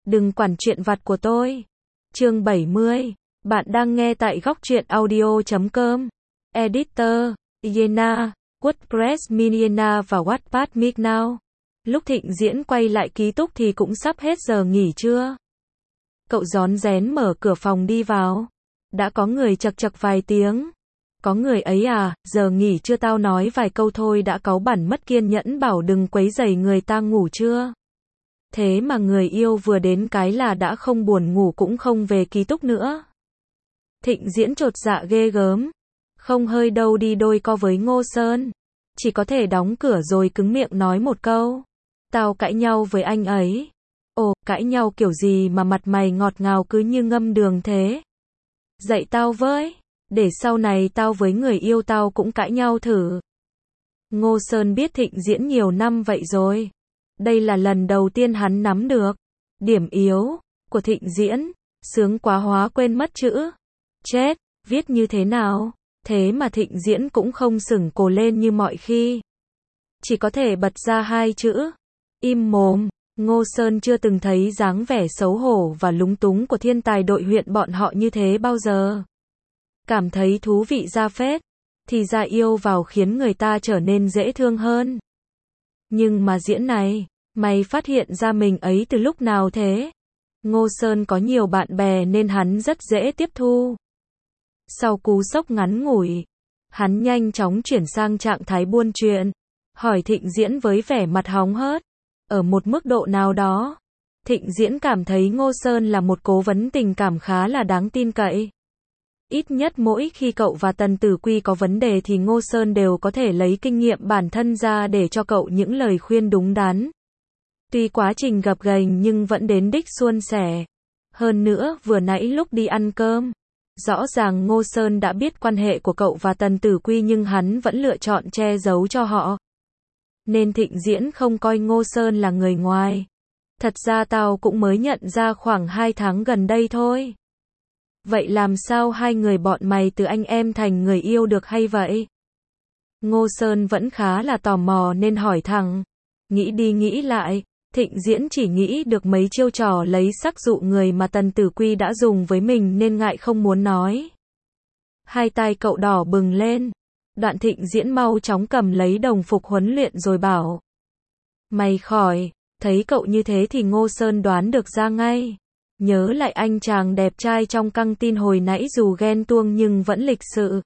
đừng quản chuyện vặt của tôi. Chương 70. Bạn đang nghe tại góc truyện audio.com. Editor, Iena, WordPress Miniena và Wattpad Mignow. Lúc Thịnh Diễn quay lại ký túc thì cũng sắp hết giờ nghỉ trưa. Cậu rón rén mở cửa phòng đi vào. Đã có người chậc chậc vài tiếng. Có người ấy à, giờ nghỉ chưa tao nói vài câu thôi đã cáu bẳn mất kiên nhẫn bảo đừng quấy rầy người ta ngủ chưa. Thế mà người yêu vừa đến cái là đã không buồn ngủ cũng không về ký túc nữa. Thịnh Diễn chột dạ ghê gớm. Không hơi đâu đi đôi co với Ngô Sơn. Chỉ có thể đóng cửa rồi cứng miệng nói một câu. Tao cãi nhau với anh ấy. Ồ, cãi nhau kiểu gì mà mặt mày ngọt ngào cứ như ngâm đường thế. Dạy tao với. Để sau này tao với người yêu tao cũng cãi nhau thử. Ngô Sơn biết Thịnh Diễn nhiều năm vậy rồi. Đây là lần đầu tiên hắn nắm được điểm yếu của Thịnh Diễn. Sướng quá hóa quên mất chữ. Chết, viết như thế nào? Thế mà Thịnh Diễn cũng không sửng cổ lên như mọi khi. Chỉ có thể bật ra hai chữ. Im mồm. Ngô Sơn chưa từng thấy dáng vẻ xấu hổ và lúng túng của thiên tài đội huyện bọn họ như thế bao giờ. Cảm thấy thú vị ra phết. Thì ra yêu vào khiến người ta trở nên dễ thương hơn. Nhưng mà Diễn này, mày phát hiện ra mình ấy từ lúc nào thế? Ngô Sơn có nhiều bạn bè nên hắn rất dễ tiếp thu. Sau cú sốc ngắn ngủi, hắn nhanh chóng chuyển sang trạng thái buôn chuyện. Hỏi Thịnh Diễn với vẻ mặt hóng hớt. Ở một mức độ nào đó, Thịnh Diễn cảm thấy Ngô Sơn là một cố vấn tình cảm khá là đáng tin cậy. Ít nhất mỗi khi cậu và Tần Tử Quy có vấn đề thì Ngô Sơn đều có thể lấy kinh nghiệm bản thân ra để cho cậu những lời khuyên đúng đắn. Tuy quá trình gập ghềnh nhưng vẫn đến đích suôn sẻ. Hơn nữa, vừa nãy lúc đi ăn cơm, rõ ràng Ngô Sơn đã biết quan hệ của cậu và Tần Tử Quy nhưng hắn vẫn lựa chọn che giấu cho họ. Nên Thịnh Diễn không coi Ngô Sơn là người ngoài. Thật ra tao cũng mới nhận ra khoảng 2 tháng gần đây thôi. Vậy làm sao hai người bọn mày từ anh em thành người yêu được hay vậy? Ngô Sơn vẫn khá là tò mò nên hỏi thẳng. Nghĩ đi nghĩ lại, Thịnh Diễn chỉ nghĩ được mấy chiêu trò lấy sắc dụ người mà Tần Tử Quy đã dùng với mình nên ngại không muốn nói. Hai tay cậu đỏ bừng lên. Đoạn Thịnh Diễn mau chóng cầm lấy đồng phục huấn luyện rồi bảo. Mày khỏi, thấy cậu như thế thì Ngô Sơn đoán được ra ngay. Nhớ lại anh chàng đẹp trai trong căng tin hồi nãy dù ghen tuông nhưng vẫn lịch sự.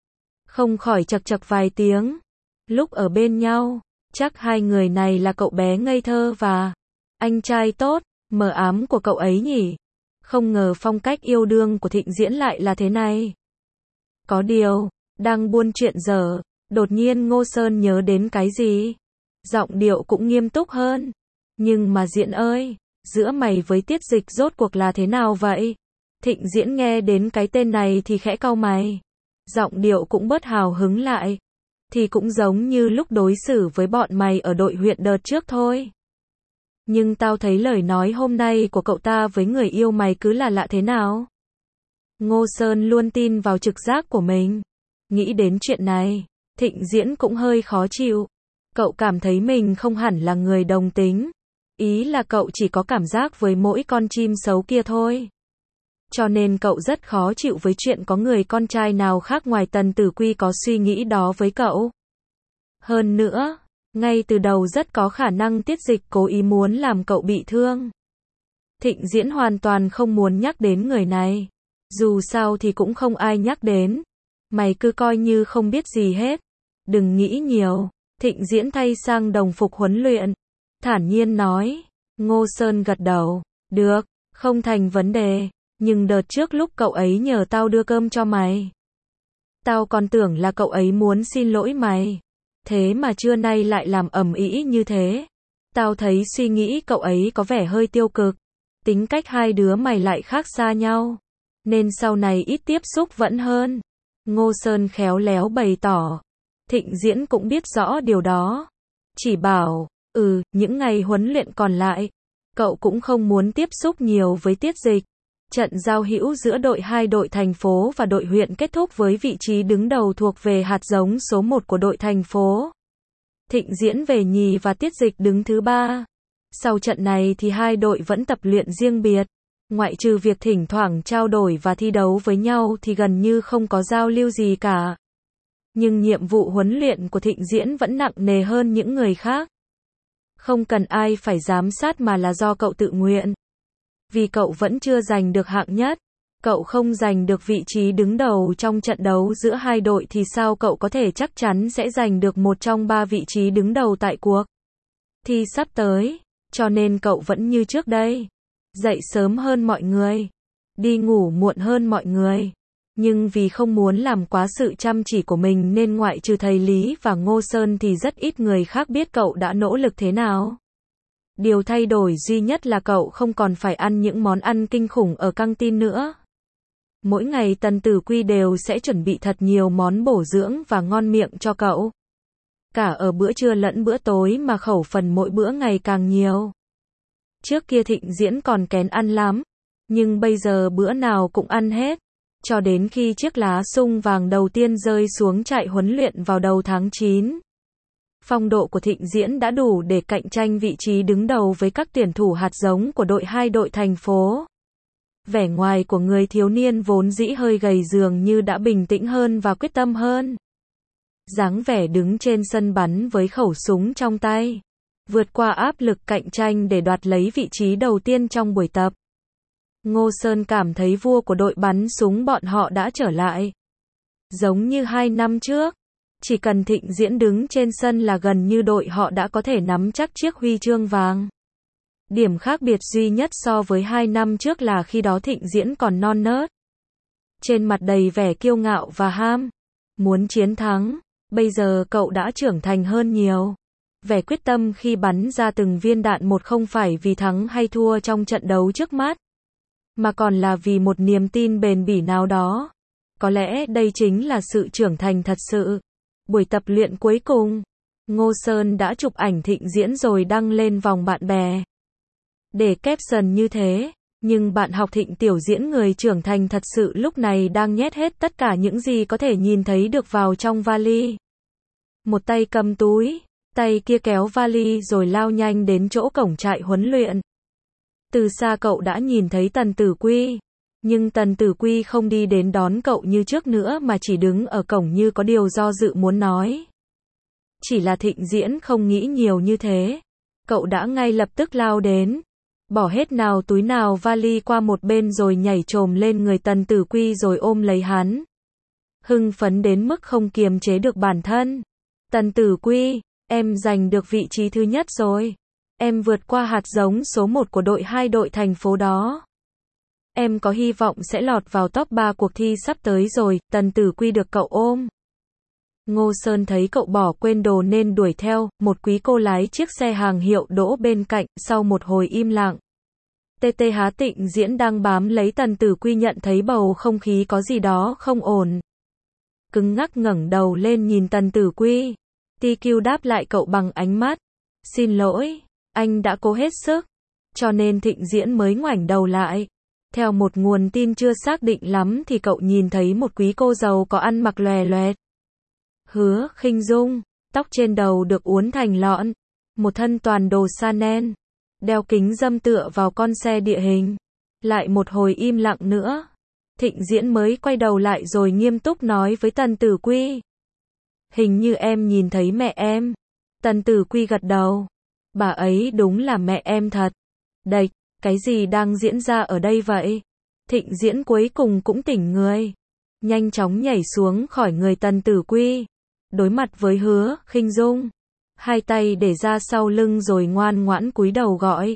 Không khỏi chậc chậc vài tiếng. Lúc ở bên nhau, chắc hai người này là cậu bé ngây thơ và anh trai tốt, mờ ám của cậu ấy nhỉ. Không ngờ phong cách yêu đương của Thịnh Diễn lại là thế này. Có điều, đang buôn chuyện dở, đột nhiên Ngô Sơn nhớ đến cái gì. Giọng điệu cũng nghiêm túc hơn. Nhưng mà Diễn ơi, giữa mày với Tiết Dịch rốt cuộc là thế nào vậy? Thịnh Diễn nghe đến cái tên này thì khẽ cau mày. Giọng điệu cũng bớt hào hứng lại. Thì cũng giống như lúc đối xử với bọn mày ở đội huyện đợt trước thôi. Nhưng tao thấy lời nói hôm nay của cậu ta với người yêu mày cứ là lạ thế nào? Ngô Sơn luôn tin vào trực giác của mình. Nghĩ đến chuyện này, Thịnh Diễn cũng hơi khó chịu. Cậu cảm thấy mình không hẳn là người đồng tính. Ý là cậu chỉ có cảm giác với mỗi con chim xấu kia thôi. Cho nên cậu rất khó chịu với chuyện có người con trai nào khác ngoài Tần Tử Quy có suy nghĩ đó với cậu. Hơn nữa, ngay từ đầu rất có khả năng Tiết Dịch cố ý muốn làm cậu bị thương. Thịnh Diễn hoàn toàn không muốn nhắc đến người này. Dù sao thì cũng không ai nhắc đến. Mày cứ coi như không biết gì hết. Đừng nghĩ nhiều. Thịnh Diễn thay sang đồng phục huấn luyện. Thản nhiên nói. Ngô Sơn gật đầu. Được, không thành vấn đề. Nhưng đợt trước lúc cậu ấy nhờ tao đưa cơm cho mày, tao còn tưởng là cậu ấy muốn xin lỗi mày. Thế mà trưa nay lại làm ầm ĩ như thế. Tao thấy suy nghĩ cậu ấy có vẻ hơi tiêu cực. Tính cách hai đứa mày lại khác xa nhau. Nên sau này ít tiếp xúc vẫn hơn. Ngô Sơn khéo léo bày tỏ. Thịnh Diễn cũng biết rõ điều đó. Chỉ bảo, những ngày huấn luyện còn lại, cậu cũng không muốn tiếp xúc nhiều với Tiết Dịch. Trận giao hữu giữa hai đội thành phố và đội huyện kết thúc với vị trí đứng đầu thuộc về hạt giống số 1 của đội thành phố. Thịnh Diễn về nhì và Tiết Dịch đứng thứ 3. Sau trận này thì hai đội vẫn tập luyện riêng biệt. Ngoại trừ việc thỉnh thoảng trao đổi và thi đấu với nhau thì gần như không có giao lưu gì cả. Nhưng nhiệm vụ huấn luyện của Thịnh Diễn vẫn nặng nề hơn những người khác. Không cần ai phải giám sát mà là do cậu tự nguyện. Vì cậu vẫn chưa giành được hạng nhất, cậu không giành được vị trí đứng đầu trong trận đấu giữa hai đội thì sao cậu có thể chắc chắn sẽ giành được một trong 3 vị trí đứng đầu tại cuộc thi sắp tới. Cho nên cậu vẫn như trước đây. Dậy sớm hơn mọi người. Đi ngủ muộn hơn mọi người. Nhưng vì không muốn làm quá sự chăm chỉ của mình nên ngoại trừ thầy Lý và Ngô Sơn thì rất ít người khác biết cậu đã nỗ lực thế nào. Điều thay đổi duy nhất là cậu không còn phải ăn những món ăn kinh khủng ở căng tin nữa. Mỗi ngày Tần Tử Quy đều sẽ chuẩn bị thật nhiều món bổ dưỡng và ngon miệng cho cậu. Cả ở bữa trưa lẫn bữa tối mà khẩu phần mỗi bữa ngày càng nhiều. Trước kia Thịnh Diễn còn kén ăn lắm, nhưng bây giờ bữa nào cũng ăn hết. Cho đến khi chiếc lá sung vàng đầu tiên rơi xuống trại huấn luyện vào đầu tháng 9. Phong độ của Thịnh Diễn đã đủ để cạnh tranh vị trí đứng đầu với các tuyển thủ hạt giống của hai đội thành phố. Vẻ ngoài của người thiếu niên vốn dĩ hơi gầy dường như đã bình tĩnh hơn và quyết tâm hơn. Dáng vẻ đứng trên sân bắn với khẩu súng trong tay, vượt qua áp lực cạnh tranh để đoạt lấy vị trí đầu tiên trong buổi tập. Ngô Sơn cảm thấy vua của đội bắn súng bọn họ đã trở lại. Giống như 2 năm trước, chỉ cần Thịnh Diễn đứng trên sân là gần như đội họ đã có thể nắm chắc chiếc huy chương vàng. Điểm khác biệt duy nhất so với 2 năm trước là khi đó Thịnh Diễn còn non nớt. Trên mặt đầy vẻ kiêu ngạo và ham muốn chiến thắng, bây giờ cậu đã trưởng thành hơn nhiều. Vẻ quyết tâm khi bắn ra từng viên đạn một không phải vì thắng hay thua trong trận đấu trước mắt, mà còn là vì một niềm tin bền bỉ nào đó. Có lẽ đây chính là sự trưởng thành thật sự. Buổi tập luyện cuối cùng, Ngô Sơn đã chụp ảnh Thịnh Diễn rồi đăng lên vòng bạn bè. Để caption như thế, nhưng bạn học Thịnh Tiểu Diễn người trưởng thành thật sự lúc này đang nhét hết tất cả những gì có thể nhìn thấy được vào trong vali. Một tay cầm túi, tay kia kéo vali rồi lao nhanh đến chỗ cổng trại huấn luyện. Từ xa cậu đã nhìn thấy Tần Tử Quy, nhưng Tần Tử Quy không đi đến đón cậu như trước nữa mà chỉ đứng ở cổng như có điều do dự muốn nói. Chỉ là Thịnh Diễn không nghĩ nhiều như thế. Cậu đã ngay lập tức lao đến, bỏ hết nào túi nào vali qua một bên rồi nhảy chồm lên người Tần Tử Quy rồi ôm lấy hắn. Hưng phấn đến mức không kiềm chế được bản thân. Tần Tử Quy, em giành được vị trí thứ nhất rồi. Em vượt qua hạt giống số 1 của hai đội thành phố đó. Em có hy vọng sẽ lọt vào top 3 cuộc thi sắp tới rồi. Tần Tử Quy được cậu ôm. Ngô Sơn thấy cậu bỏ quên đồ nên đuổi theo. Một quý cô lái chiếc xe hàng hiệu đỗ bên cạnh. Sau một hồi im lặng, TT Há Thịnh Diễn đang bám lấy Tần Tử Quy nhận thấy bầu không khí có gì đó không ổn. Cứng ngắc ngẩng đầu lên nhìn Tần Tử Quy. TQ đáp lại cậu bằng ánh mắt. Xin lỗi, anh đã cố hết sức. Cho nên Thịnh Diễn mới ngoảnh đầu lại. Theo một nguồn tin chưa xác định lắm thì cậu nhìn thấy một quý cô giàu có ăn mặc lòe loẹt. Hứa Khinh Dung, tóc trên đầu được uốn thành lọn, một thân toàn đồ Chanel, đeo kính râm tựa vào con xe địa hình. Lại một hồi im lặng nữa, Thịnh Diễn mới quay đầu lại rồi nghiêm túc nói với Tần Tử Quy. Hình như em nhìn thấy mẹ em. Tần Tử Quy gật đầu. Bà ấy đúng là mẹ em thật. Đệch, cái gì đang diễn ra ở đây vậy? Thịnh Diễn cuối cùng cũng tỉnh người. Nhanh chóng nhảy xuống khỏi người Tần Tử Quy. Đối mặt với Hứa Khinh Dung. Hai tay để ra sau lưng rồi ngoan ngoãn cúi đầu gọi.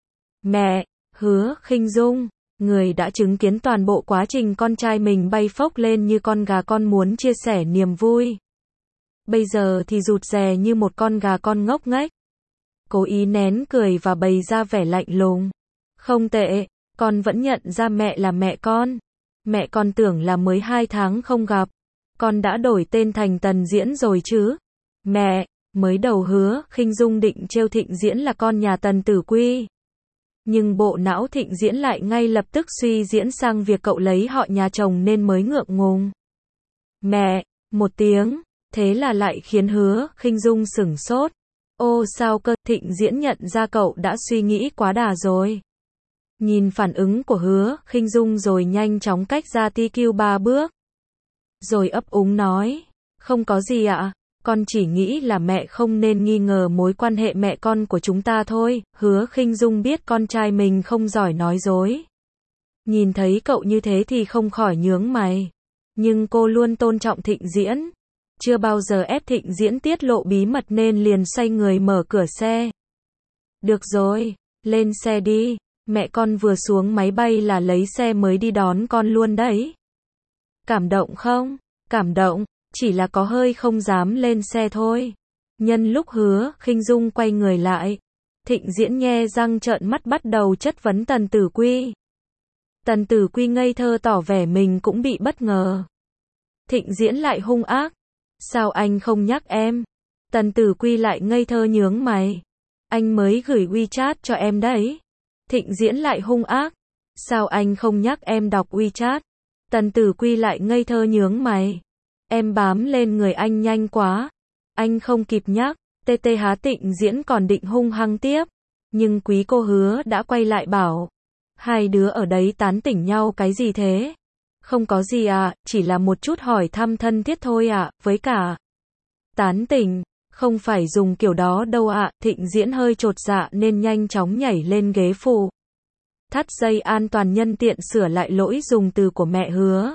Mẹ. Hứa Khinh Dung, người đã chứng kiến toàn bộ quá trình con trai mình bay phốc lên như con gà con muốn chia sẻ niềm vui. Bây giờ thì rụt rè như một con gà con ngốc nghếch. Cố ý nén cười và bày ra vẻ lạnh lùng. Không tệ, con vẫn nhận ra mẹ là mẹ con. Mẹ con tưởng là mới 2 tháng không gặp. Con đã đổi tên thành Tần Diễn rồi chứ. Mẹ, mới đầu Hứa Khinh Dung định trêu Thịnh Diễn là con nhà Tần Tử Quy. Nhưng bộ não Thịnh Diễn lại ngay lập tức suy diễn sang việc cậu lấy họ nhà chồng nên mới ngượng ngùng. Mẹ, một tiếng, thế là lại khiến Hứa Khinh Dung sửng sốt. Ô sao cơ, Thịnh Diễn nhận ra cậu đã suy nghĩ quá đà rồi. Nhìn phản ứng của Hứa Khinh Dung rồi nhanh chóng cách ra TQ 3 bước. Rồi ấp úng nói, không có gì ạ, con chỉ nghĩ là mẹ không nên nghi ngờ mối quan hệ mẹ con của chúng ta thôi. Hứa Khinh Dung biết con trai mình không giỏi nói dối. Nhìn thấy cậu như thế thì không khỏi nhướng mày. Nhưng cô luôn tôn trọng Thịnh Diễn. Chưa bao giờ ép Thịnh Diễn tiết lộ bí mật nên liền xoay người mở cửa xe. Được rồi, lên xe đi. Mẹ con vừa xuống máy bay là lấy xe mới đi đón con luôn đấy. Cảm động không? Cảm động, chỉ là có hơi không dám lên xe thôi. Nhân lúc Hứa Khinh Dung quay người lại, Thịnh Diễn nhe răng trợn mắt bắt đầu chất vấn Tần Tử Quy. Tần Tử Quy ngây thơ tỏ vẻ mình cũng bị bất ngờ. Thịnh Diễn lại hung ác. Sao anh không nhắc em? Tần Tử Quy lại ngây thơ nhướng mày. Anh mới gửi WeChat cho em đấy. Thịnh Diễn lại hung ác. Sao anh không nhắc em đọc WeChat? Tần Tử Quy lại ngây thơ nhướng mày. Em bám lên người anh nhanh quá. Anh không kịp nhắc. TTH Thịnh Diễn còn định hung hăng tiếp. Nhưng quý cô Hứa đã quay lại bảo. Hai đứa ở đấy tán tỉnh nhau cái gì thế? Không có gì à, chỉ là một chút hỏi thăm thân thiết thôi ạ, với cả. Tán tỉnh, không phải dùng kiểu đó đâu ạ. Thịnh Diễn hơi chột dạ nên nhanh chóng nhảy lên ghế phụ. Thắt dây an toàn nhân tiện sửa lại lỗi dùng từ của mẹ Hứa.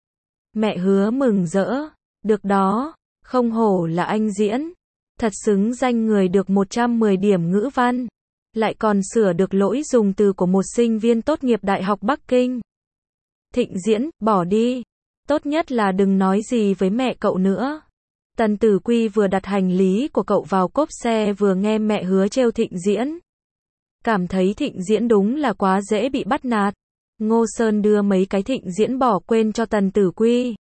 Mẹ Hứa mừng rỡ. Được đó, không hổ là anh Diễn. Thật xứng danh người được 110 điểm ngữ văn. Lại còn sửa được lỗi dùng từ của một sinh viên tốt nghiệp Đại học Bắc Kinh. Thịnh Diễn, bỏ đi. Tốt nhất là đừng nói gì với mẹ cậu nữa. Tần Tử Quy vừa đặt hành lý của cậu vào cốp xe vừa nghe mẹ Hứa trêu Thịnh Diễn. Cảm thấy Thịnh Diễn đúng là quá dễ bị bắt nạt. Ngô Sơn đưa mấy cái Thịnh Diễn bỏ quên cho Tần Tử Quy.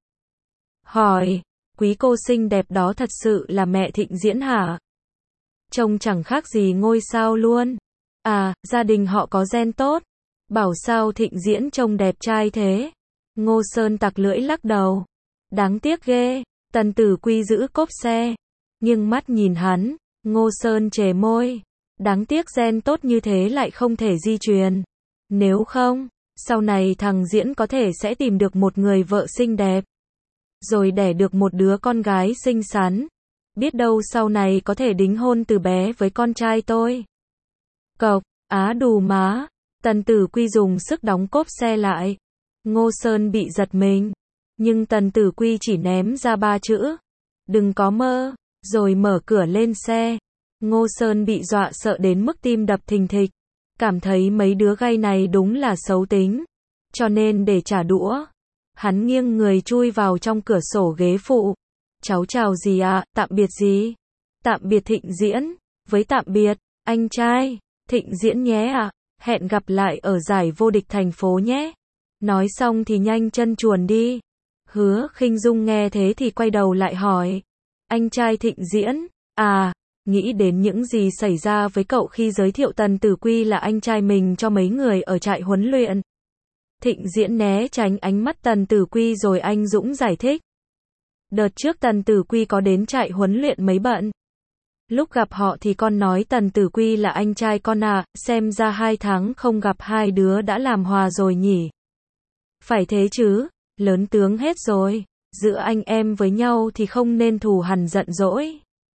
Hỏi, quý cô xinh đẹp đó thật sự là mẹ Thịnh Diễn hả? Trông chẳng khác gì ngôi sao luôn. À, gia đình họ có gen tốt. Bảo sao Thịnh Diễn trông đẹp trai thế? Ngô Sơn tặc lưỡi lắc đầu. Đáng tiếc ghê. Tần Tử Quy giữ cốp xe. Nhưng mắt nhìn hắn. Ngô Sơn chề môi. Đáng tiếc gen tốt như thế lại không thể di truyền. Nếu không, sau này thằng Diễn có thể sẽ tìm được một người vợ xinh đẹp. Rồi đẻ được một đứa con gái xinh xắn. Biết đâu sau này có thể đính hôn từ bé với con trai tôi. Cộc, á đù má. Tần Tử Quy dùng sức đóng cốp xe lại. Ngô Sơn bị giật mình. Nhưng Tần Tử Quy chỉ ném ra 3 chữ. Đừng có mơ. Rồi mở cửa lên xe. Ngô Sơn bị dọa sợ đến mức tim đập thình thịch. Cảm thấy mấy đứa gay này đúng là xấu tính. Cho nên để trả đũa. Hắn nghiêng người chui vào trong cửa sổ ghế phụ. Cháu chào gì ạ, tạm biệt gì? Tạm biệt Thịnh Diễn. Với tạm biệt, anh trai. Thịnh Diễn nhé ạ. Hẹn gặp lại ở giải vô địch thành phố nhé. Nói xong thì nhanh chân chuồn đi. Hứa Khinh Dung nghe thế thì quay đầu lại hỏi. Anh trai Thịnh Diễn, à, nghĩ đến những gì xảy ra với cậu khi giới thiệu Tần Tử Quy là anh trai mình cho mấy người ở trại huấn luyện. Thịnh Diễn né tránh ánh mắt Tần Tử Quy rồi anh dũng giải thích. Đợt trước Tần Tử Quy có đến trại huấn luyện mấy bận. Lúc gặp họ thì con nói Tần Tử Quy là anh trai con à, xem ra 2 tháng không gặp hai đứa đã làm hòa rồi nhỉ. Phải thế chứ, lớn tướng hết rồi, giữa anh em với nhau thì không nên thù hằn giận dỗi.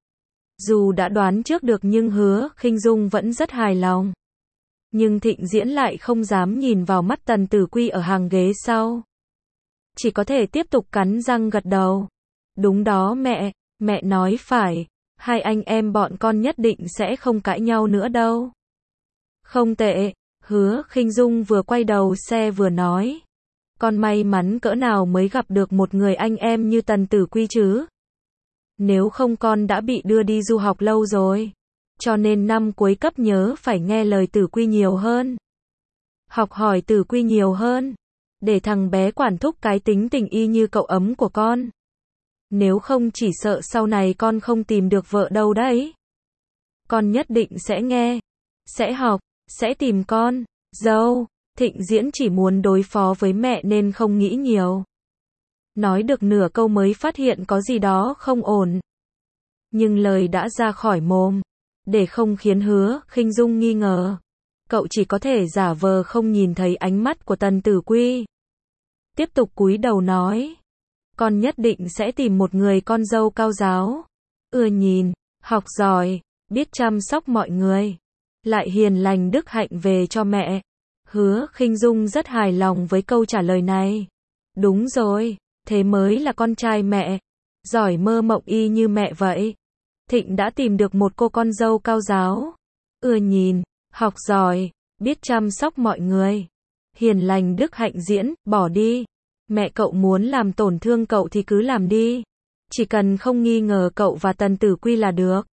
Dù đã đoán trước được nhưng Hứa Khinh Dung vẫn rất hài lòng. Nhưng Thịnh Diễn lại không dám nhìn vào mắt Tần Tử Quy ở hàng ghế sau. Chỉ có thể tiếp tục cắn răng gật đầu. Đúng đó mẹ nói phải. Hai anh em bọn con nhất định sẽ không cãi nhau nữa đâu. Không tệ, Hứa Khinh Dung vừa quay đầu xe vừa nói. Con may mắn cỡ nào mới gặp được một người anh em như Tần Tử Quy chứ. Nếu không con đã bị đưa đi du học lâu rồi. Cho nên năm cuối cấp nhớ phải nghe lời Tử Quy nhiều hơn. Học hỏi Tử Quy nhiều hơn. Để thằng bé quản thúc cái tính tình y như cậu ấm của con. Nếu không chỉ sợ sau này con không tìm được vợ đâu đấy. Con nhất định sẽ nghe, sẽ học, sẽ tìm con, dâu. Thịnh Diễn chỉ muốn đối phó với mẹ nên không nghĩ nhiều. Nói được nửa câu mới phát hiện có gì đó không ổn. Nhưng lời đã ra khỏi mồm. Để không khiến Hứa Khinh Dung nghi ngờ, cậu chỉ có thể giả vờ không nhìn thấy ánh mắt của Tần Tử Quy. Tiếp tục cúi đầu nói, con nhất định sẽ tìm một người con dâu cao giáo, ưa nhìn, học giỏi, biết chăm sóc mọi người, lại hiền lành đức hạnh về cho mẹ. Hứa Khinh Dung rất hài lòng với câu trả lời này. Đúng rồi, thế mới là con trai mẹ, giỏi mơ mộng y như mẹ vậy. Thịnh đã tìm được một cô con dâu cao giáo, ưa nhìn, học giỏi, biết chăm sóc mọi người, hiền lành đức hạnh diễn, bỏ đi. Mẹ cậu muốn làm tổn thương cậu thì cứ làm đi. Chỉ cần không nghi ngờ cậu và Tần Tử Quy là được.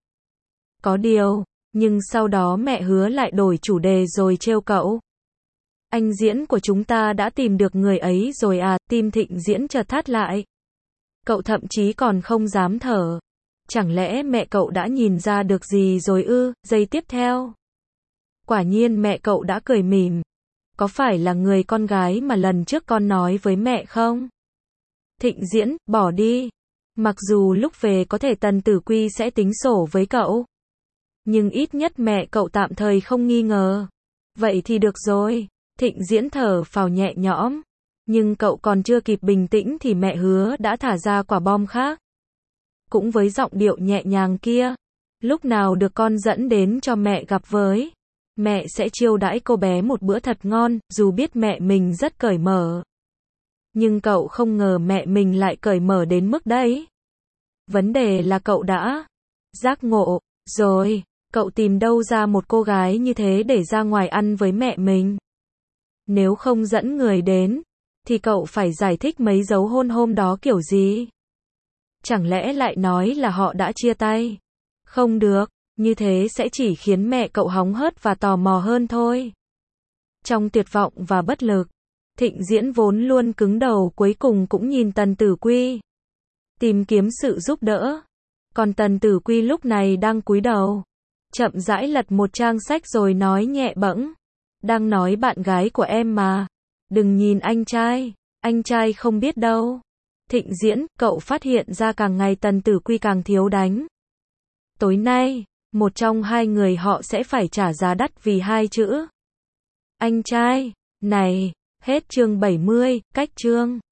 Có điều, nhưng sau đó mẹ Hứa lại đổi chủ đề rồi trêu cậu. Anh Diễn của chúng ta đã tìm được người ấy rồi à, tim Thịnh Diễn chợt thắt lại. Cậu thậm chí còn không dám thở. Chẳng lẽ mẹ cậu đã nhìn ra được gì rồi ư? Giây tiếp theo, quả nhiên mẹ cậu đã cười mỉm. Có phải là người con gái mà lần trước con nói với mẹ không? Thịnh Diễn, bỏ đi. Mặc dù lúc về có thể Tần Tử Quy sẽ tính sổ với cậu, nhưng ít nhất mẹ cậu tạm thời không nghi ngờ. Vậy thì được rồi. Thịnh Diễn thở phào nhẹ nhõm. Nhưng cậu còn chưa kịp bình tĩnh thì mẹ Hứa đã thả ra quả bom khác. Cũng với giọng điệu nhẹ nhàng kia. Lúc nào được con dẫn đến cho mẹ gặp với. Mẹ sẽ chiêu đãi cô bé một bữa thật ngon, dù biết mẹ mình rất cởi mở. Nhưng cậu không ngờ mẹ mình lại cởi mở đến mức đấy. Vấn đề là cậu đã giác ngộ rồi. Cậu tìm đâu ra một cô gái như thế để ra ngoài ăn với mẹ mình? Nếu không dẫn người đến, thì cậu phải giải thích mấy dấu hôn hôm đó kiểu gì? Chẳng lẽ lại nói là họ đã chia tay? Không được, như thế sẽ chỉ khiến mẹ cậu hóng hớt và tò mò hơn thôi. Trong tuyệt vọng và bất lực, Thịnh Diễn vốn luôn cứng đầu cuối cùng cũng nhìn Tần Tử Quy, tìm kiếm sự giúp đỡ. Còn Tần Tử Quy lúc này đang cúi đầu, chậm rãi lật một trang sách rồi nói nhẹ bẫng. Đang nói bạn gái của em mà. Đừng nhìn anh trai không biết đâu. Thịnh Diễn, cậu phát hiện ra càng ngày Tần Tử Quy càng thiếu đánh. Tối nay, một trong hai người họ sẽ phải trả giá đắt vì hai chữ anh trai. Này, hết chương 70, cách chương